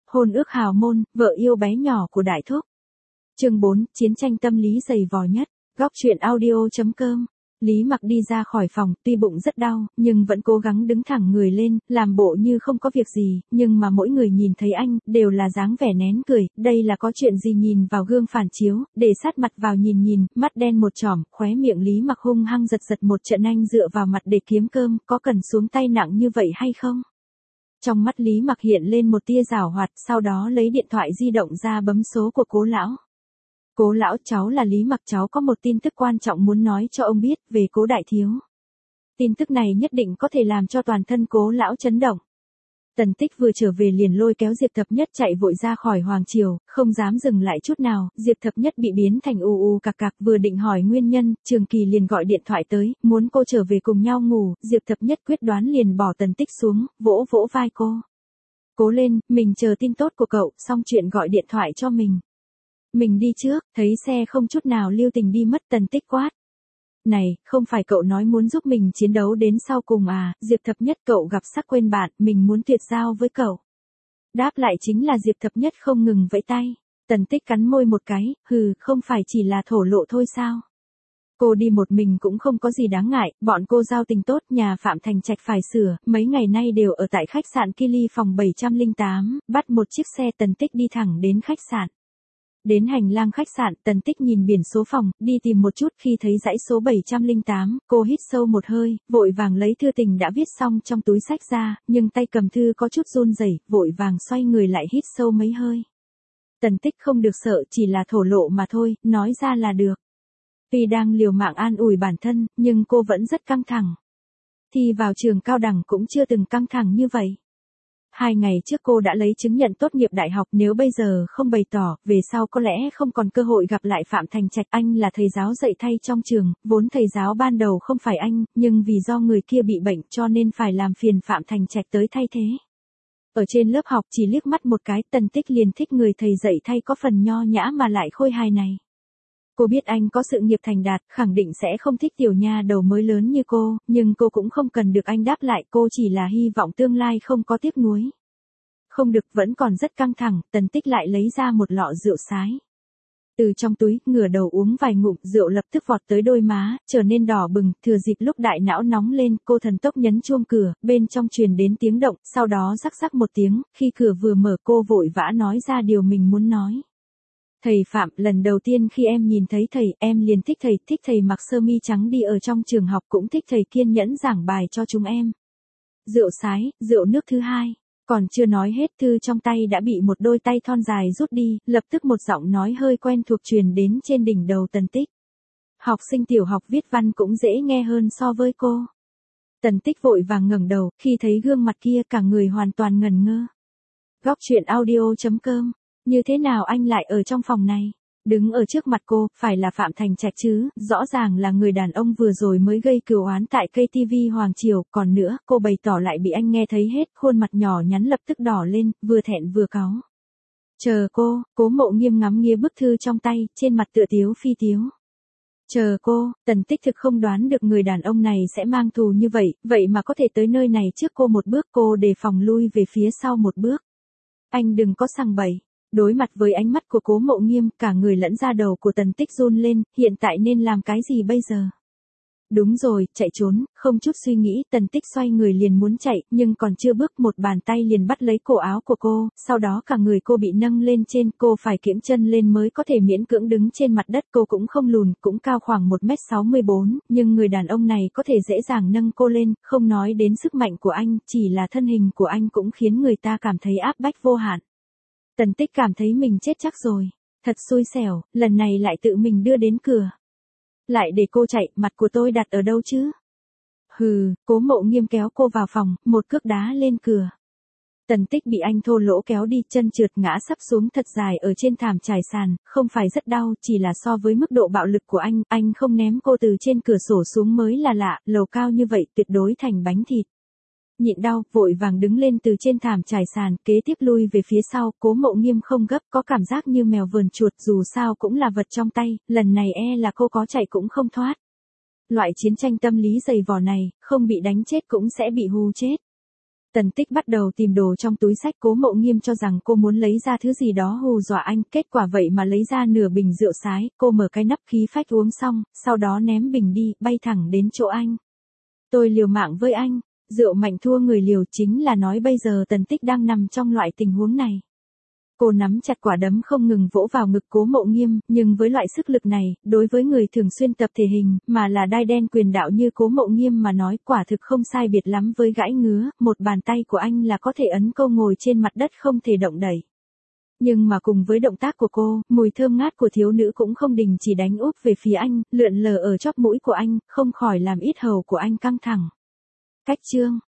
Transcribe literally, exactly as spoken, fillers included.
Hôn ước hào môn, vợ yêu bé nhỏ của Đại Thúc. Chương bốn, chiến tranh tâm lý dày vò nhất. Góc truyện audio chấm com. Lý Mặc đi ra khỏi phòng, tuy bụng rất đau, nhưng vẫn cố gắng đứng thẳng người lên, làm bộ như không có việc gì, nhưng mà mỗi người nhìn thấy anh, đều là dáng vẻ nén cười, đây là có chuyện gì nhìn vào gương phản chiếu, để sát mặt vào nhìn nhìn, mắt đen một chỏm, khóe miệng Lý Mặc hung hăng giật giật một trận, anh dựa vào mặt để kiếm cơm, có cần xuống tay nặng như vậy hay không? Trong mắt Lý Mặc hiện lên một tia giảo hoạt, sau đó lấy điện thoại di động ra bấm số của Cố lão. Cố lão, cháu là Lý Mặc, cháu có một tin tức quan trọng muốn nói cho ông biết về Cố đại thiếu. Tin tức này nhất định có thể làm cho toàn thân Cố lão chấn động. Tần Tích vừa trở về liền lôi kéo Diệp Thập Nhất chạy vội ra khỏi Hoàng Triều, không dám dừng lại chút nào. Diệp Thập Nhất bị biến thành u u cạc cạc, vừa định hỏi nguyên nhân, Trường Kỳ liền gọi điện thoại tới, muốn cô trở về cùng nhau ngủ. Diệp Thập Nhất quyết đoán liền bỏ Tần Tích xuống, vỗ vỗ vai cô. Cố lên, mình chờ tin tốt của cậu, xong chuyện gọi điện thoại cho mình. Mình đi trước, thấy xe không chút nào lưu tình đi mất. Tần Tích quát. Này, không phải cậu nói muốn giúp mình chiến đấu đến sau cùng à? Diệp Thập Nhất, cậu gặp sắc quên bạn, mình muốn tuyệt giao với cậu. Đáp lại chính là Diệp Thập Nhất không ngừng vẫy tay. Tần Tích cắn môi một cái, hừ, không phải chỉ là thổ lộ thôi sao? Cô đi một mình cũng không có gì đáng ngại, bọn cô giao tình tốt, nhà Phạm Thành Trạch phải sửa, mấy ngày nay đều ở tại khách sạn Kili phòng bảy trăm lẻ tám, bắt một chiếc xe. Tần Tích đi thẳng đến khách sạn. Đến hành lang khách sạn, Tần Tích nhìn biển số phòng, đi tìm một chút, khi thấy dãy số bảy trăm lẻ tám, cô hít sâu một hơi, vội vàng lấy thư tình đã viết xong trong túi xách ra, nhưng tay cầm thư có chút run rẩy, vội vàng xoay người lại hít sâu mấy hơi. Tần Tích không được sợ, chỉ là thổ lộ mà thôi, nói ra là được. Vì đang liều mạng an ủi bản thân, nhưng cô vẫn rất căng thẳng. Thi vào trường cao đẳng cũng chưa từng căng thẳng như vậy. Hai ngày trước cô đã lấy chứng nhận tốt nghiệp đại học, nếu bây giờ không bày tỏ, về sau có lẽ không còn cơ hội gặp lại Phạm Thành Trạch. Anh là thầy giáo dạy thay trong trường, vốn thầy giáo ban đầu không phải anh, nhưng vì do người kia bị bệnh cho nên phải làm phiền Phạm Thành Trạch tới thay thế. Ở trên lớp học chỉ liếc mắt một cái, Tần Tích liền thích người thầy dạy thay có phần nho nhã mà lại khôi hài này. Cô biết anh có sự nghiệp thành đạt, khẳng định sẽ không thích tiểu nha đầu mới lớn như cô, nhưng cô cũng không cần được anh đáp lại, cô chỉ là hy vọng tương lai không có tiếc nuối. Không được, vẫn còn rất căng thẳng, Tần Tích lại lấy ra một lọ rượu sái. Từ trong túi, ngửa đầu uống vài ngụm, rượu lập tức vọt tới đôi má, trở nên đỏ bừng, thừa dịp lúc đại não nóng lên, cô thần tốc nhấn chuông cửa, bên trong truyền đến tiếng động, sau đó rắc rắc một tiếng, khi cửa vừa mở cô vội vã nói ra điều mình muốn nói. Thầy Phạm, lần đầu tiên khi em nhìn thấy thầy, em liền thích thầy, thích thầy mặc sơ mi trắng đi ở trong trường học, cũng thích thầy kiên nhẫn giảng bài cho chúng em. Rượu sái, rượu nước thứ hai, còn chưa nói hết, thư trong tay đã bị một đôi tay thon dài rút đi, lập tức một giọng nói hơi quen thuộc truyền đến trên đỉnh đầu Tần Tích. Học sinh tiểu học viết văn cũng dễ nghe hơn so với cô. Tần Tích vội vàng ngẩng đầu, khi thấy gương mặt kia cả người hoàn toàn ngẩn ngơ. Góc truyện audio chấm com. Như thế nào anh lại ở trong phòng này? Đứng ở trước mặt cô, phải là Phạm Thành Trạch chứ, rõ ràng là người đàn ông vừa rồi mới gây cừu oán tại ca tê vê Hoàng Triều, còn nữa, cô bày tỏ lại bị anh nghe thấy hết, khuôn mặt nhỏ nhắn lập tức đỏ lên, vừa thẹn vừa cáu. Chờ cô, Cố Mộ Nghiêm ngắm nghía bức thư trong tay, trên mặt tựa tiếu phi tiếu. Chờ cô, Tần Tích thực không đoán được người đàn ông này sẽ mang thù như vậy, vậy mà có thể tới nơi này trước cô một bước, cô đề phòng lui về phía sau một bước. Anh đừng có sằng bậy. Đối mặt với ánh mắt của Cố Mộ Nghiêm, cả người lẫn da đầu của Tần Tích run lên, hiện tại nên làm cái gì bây giờ? Đúng rồi, chạy trốn, không chút suy nghĩ, Tần Tích xoay người liền muốn chạy, nhưng còn chưa bước, một bàn tay liền bắt lấy cổ áo của cô, sau đó cả người cô bị nâng lên trên, cô phải kiễng chân lên mới có thể miễn cưỡng đứng trên mặt đất, cô cũng không lùn, cũng cao khoảng một mét sáu mươi bốn, nhưng người đàn ông này có thể dễ dàng nâng cô lên, không nói đến sức mạnh của anh, chỉ là thân hình của anh cũng khiến người ta cảm thấy áp bách vô hạn. Tần Tích cảm thấy mình chết chắc rồi. Thật xui xẻo, lần này lại tự mình đưa đến cửa. Lại để cô chạy, mặt của tôi đặt ở đâu chứ? Hừ, Cố Mộ Nghiêm kéo cô vào phòng, một cước đá lên cửa. Tần Tích bị anh thô lỗ kéo đi, chân trượt ngã sắp xuống thật dài ở trên thảm trải sàn, không phải rất đau, chỉ là so với mức độ bạo lực của anh, anh không ném cô từ trên cửa sổ xuống mới là lạ, lầu cao như vậy tuyệt đối thành bánh thịt. Nhịn đau, vội vàng đứng lên từ trên thảm trải sàn, kế tiếp lui về phía sau, Cố Mộ Nghiêm không gấp, có cảm giác như mèo vờn chuột, dù sao cũng là vật trong tay, lần này e là cô có chạy cũng không thoát. Loại chiến tranh tâm lý dày vò này, không bị đánh chết cũng sẽ bị hù chết. Tần Tích bắt đầu tìm đồ trong túi sách, Cố Mộ Nghiêm cho rằng cô muốn lấy ra thứ gì đó hù dọa anh, kết quả vậy mà lấy ra nửa bình rượu sái, cô mở cái nắp khí phách uống xong, sau đó ném bình đi, bay thẳng đến chỗ anh. Tôi liều mạng với anh, rượu mạnh thua người liều, chính là nói bây giờ Tần Tích đang nằm trong loại tình huống này. Cô nắm chặt quả đấm không ngừng vỗ vào ngực Cố Mộ Nghiêm, nhưng với loại sức lực này, đối với người thường xuyên tập thể hình, mà là đai đen quyền đạo như Cố Mộ Nghiêm mà nói, quả thực không sai biệt lắm với gãi ngứa, một bàn tay của anh là có thể ấn cô ngồi trên mặt đất không thể động đậy. Nhưng mà cùng với động tác của cô, mùi thơm ngát của thiếu nữ cũng không đình chỉ đánh úp về phía anh, lượn lờ ở chóp mũi của anh, không khỏi làm yết hầu của anh căng thẳng. Cách chương